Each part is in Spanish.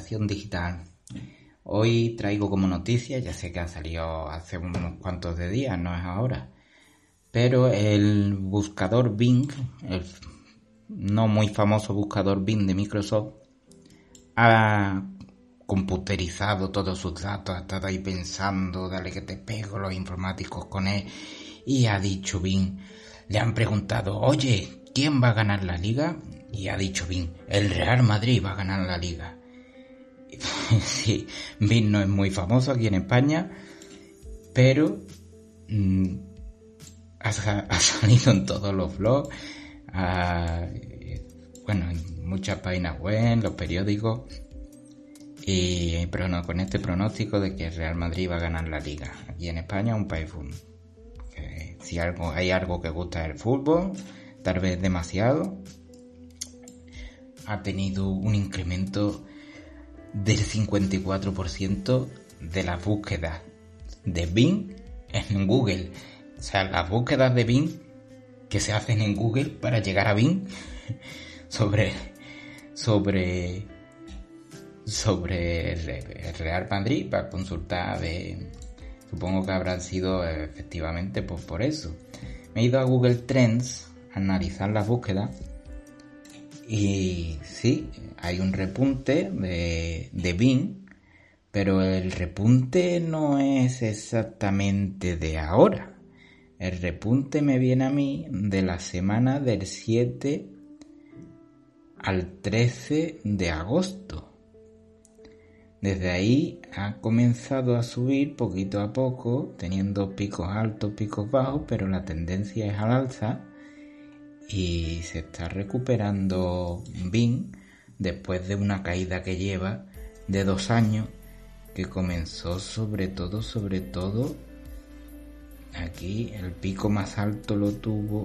Generación Digital. Hoy traigo como noticia, ya sé que ha salido hace unos cuantos de días, no es ahora, pero el buscador Bing, el no muy famoso buscador Bing de Microsoft, ha computerizado todos sus datos, ha estado ahí pensando, dale que te pego los informáticos con él, y ha dicho Bing, le han preguntado, oye, ¿quién va a ganar la liga? Y ha dicho Bing, el Real Madrid va a ganar la liga. Sí, Bing no es muy famoso aquí en España, pero ha salido en todos los blogs, en muchas páginas web, en los periódicos, y con este pronóstico de que el Real Madrid va a ganar la liga. Aquí en España un país que si hay algo que gusta el fútbol, tal vez demasiado, ha tenido un incremento del 54% de las búsquedas de Bing en Google. O sea, las búsquedas de Bing que se hacen en Google para llegar a Bing sobre el Real Madrid para consultar supongo que habrán sido efectivamente por eso. Me he ido a Google Trends a analizar las búsquedas y sí, hay un repunte de Bing, pero el repunte no es exactamente de ahora. El repunte me viene a mí de la semana del 7 al 13 de agosto. Desde ahí ha comenzado a subir poquito a poco, teniendo picos altos, picos bajos, pero la tendencia es al alza y se está recuperando Bing después de una caída que lleva de 2 años, que comenzó sobre todo, aquí el pico más alto lo tuvo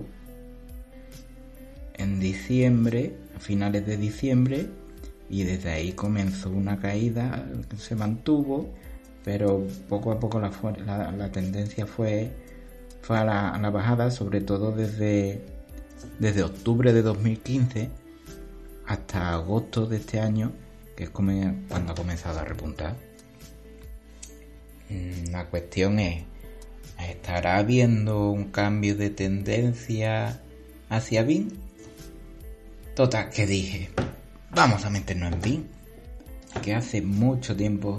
en diciembre, a finales de diciembre, y desde ahí comenzó una caída que se mantuvo, pero poco a poco la tendencia fue a la bajada, sobre todo desde octubre de 2015 hasta agosto de este año, que es cuando ha comenzado a repuntar. La cuestión es, ¿estará habiendo un cambio de tendencia hacia Bing? Total, que dije, vamos a meternos en Bing, que hace mucho tiempo,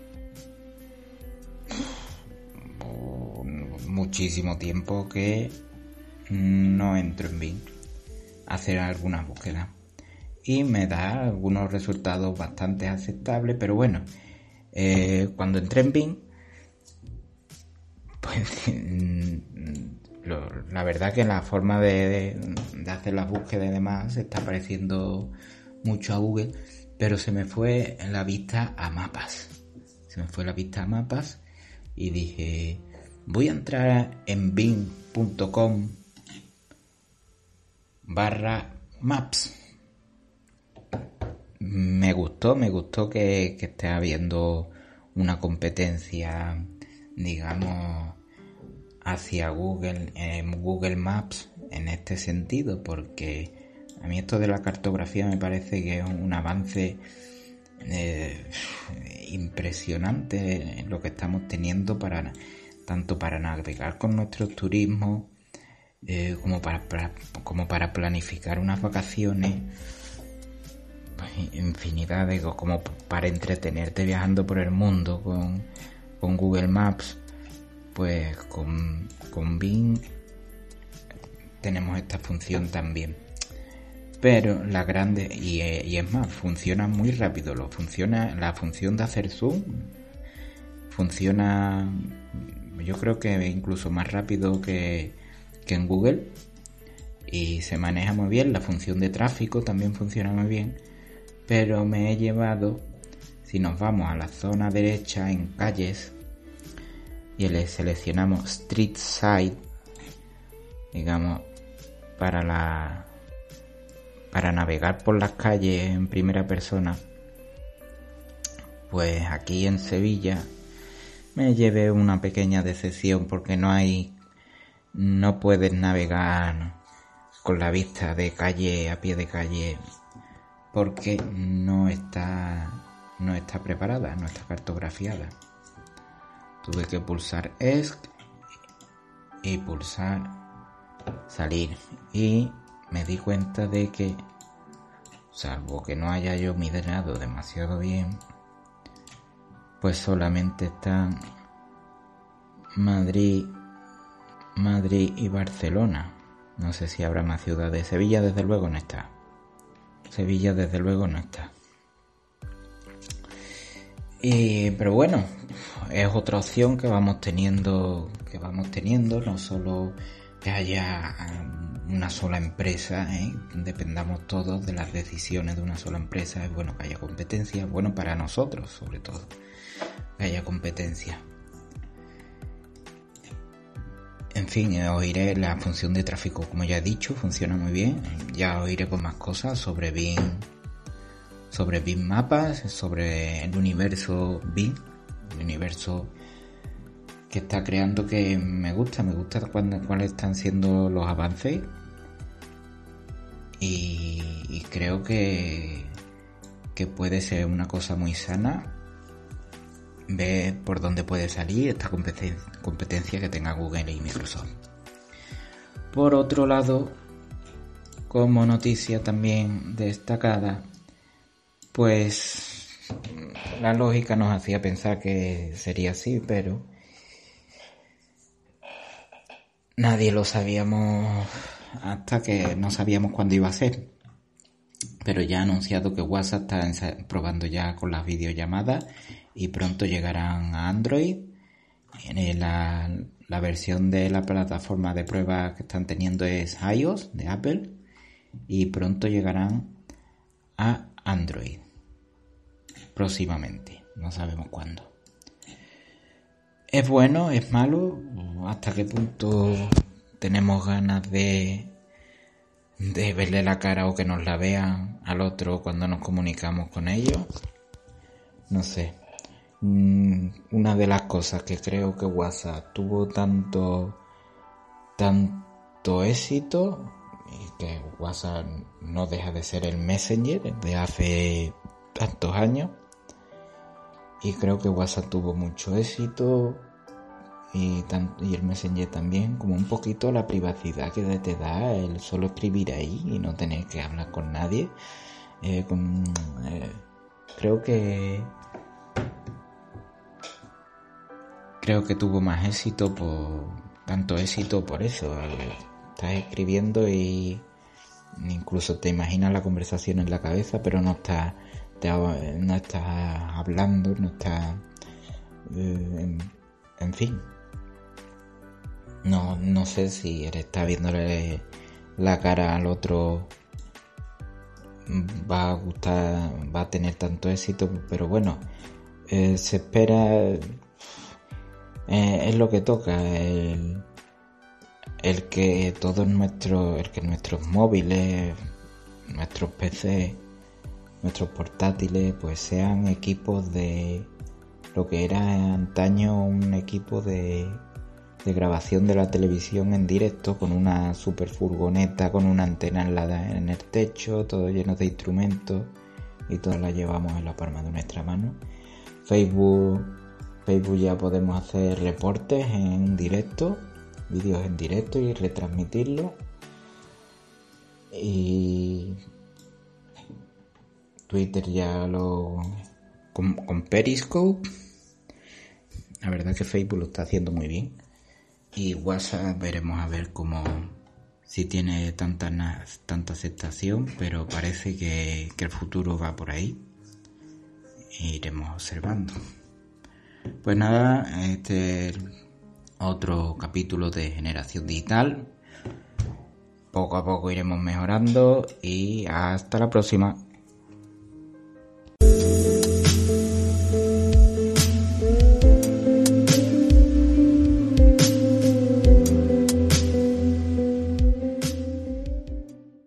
muchísimo tiempo que no entro en Bing a hacer algunas búsquedas y me da algunos resultados bastante aceptables, pero bueno, cuando entré en Bing, pues la verdad que la forma de hacer las búsquedas y demás se está pareciendo mucho a Google, pero se me fue la vista a mapas. Y dije, voy a entrar en bing.com/maps. Me gustó que esté habiendo una competencia, digamos, hacia Google, Google Maps en este sentido, porque a mí esto de la cartografía me parece que es un avance impresionante en lo que estamos teniendo tanto para navegar con nuestros turismos, como para planificar unas vacaciones, infinidad de cosas, como para entretenerte viajando por el mundo con Google Maps. Pues con Bing tenemos esta función también, pero la grande, y es más, funciona muy rápido. La función de hacer zoom funciona, yo creo que incluso más rápido que en Google, y se maneja muy bien. La función de tráfico también funciona muy bien, pero me he llevado, si nos vamos a la zona derecha en calles y le seleccionamos Street Side, digamos, para navegar por las calles en primera persona, pues aquí en Sevilla me llevé una pequeña decepción, porque no puedes navegar con la vista de calle, a pie de calle, porque no está no está preparada, no está cartografiada. Tuve que pulsar ESC y pulsar salir. Y me di cuenta de que, salvo que no haya yo migrado demasiado bien, pues solamente están Madrid y Barcelona. No sé si habrá más ciudades. Sevilla desde luego no está. Pero bueno, es otra opción que vamos teniendo, no solo que haya una sola empresa, dependamos todos de las decisiones de una sola empresa. Es bueno que haya competencia, es bueno para nosotros sobre todo que haya competencia. En fin, os iré la función de tráfico, como ya he dicho, funciona muy bien. Ya os iré con más cosas sobre Bing Mapas, sobre el universo Bing, el universo que está creando, que me gusta cuáles están siendo los avances, y creo que puede ser una cosa muy sana ver por dónde puede salir esta competencia que tenga Google y Microsoft. Por otro lado, como noticia también destacada, pues la lógica nos hacía pensar que sería así, pero nadie lo sabíamos hasta que no sabíamos cuándo iba a ser. Pero ya ha anunciado que WhatsApp está probando ya con las videollamadas y pronto llegarán a Android. La versión de la plataforma de prueba que están teniendo es iOS de Apple, y pronto llegarán a Android próximamente, no sabemos cuándo. ¿Es bueno? ¿Es malo? ¿Hasta qué punto tenemos ganas de verle la cara o que nos la vean al otro cuando nos comunicamos con ellos? No sé. Una de las cosas que creo que WhatsApp tuvo tanto éxito, y que WhatsApp no deja de ser el Messenger de hace tantos años, y creo que WhatsApp tuvo mucho éxito, y el Messenger también, como un poquito la privacidad que te da el solo escribir ahí y no tener que hablar con nadie. Creo que tuvo más éxito por eso. Estás escribiendo y incluso te imaginas la conversación en la cabeza, pero no estás hablando, no estás, en fin. No sé si está viéndole la cara al otro va a gustar, va a tener tanto éxito, pero bueno, se espera, es lo que toca, el que nuestros móviles, nuestros PC, nuestros portátiles, pues sean equipos de lo que era antaño un equipo de grabación de la televisión en directo, con una super furgoneta con una antena en el techo, todo lleno de instrumentos, y todas las llevamos en la palma de nuestra mano. Facebook ya podemos hacer reportes en directo, vídeos en directo y retransmitirlos. Y Twitter ya con Periscope. La verdad es que Facebook lo está haciendo muy bien. Y WhatsApp veremos a ver si tiene tanta aceptación, pero parece que el futuro va por ahí. E iremos observando. Pues nada, este es otro capítulo de Generación Digital. Poco a poco iremos mejorando y hasta la próxima.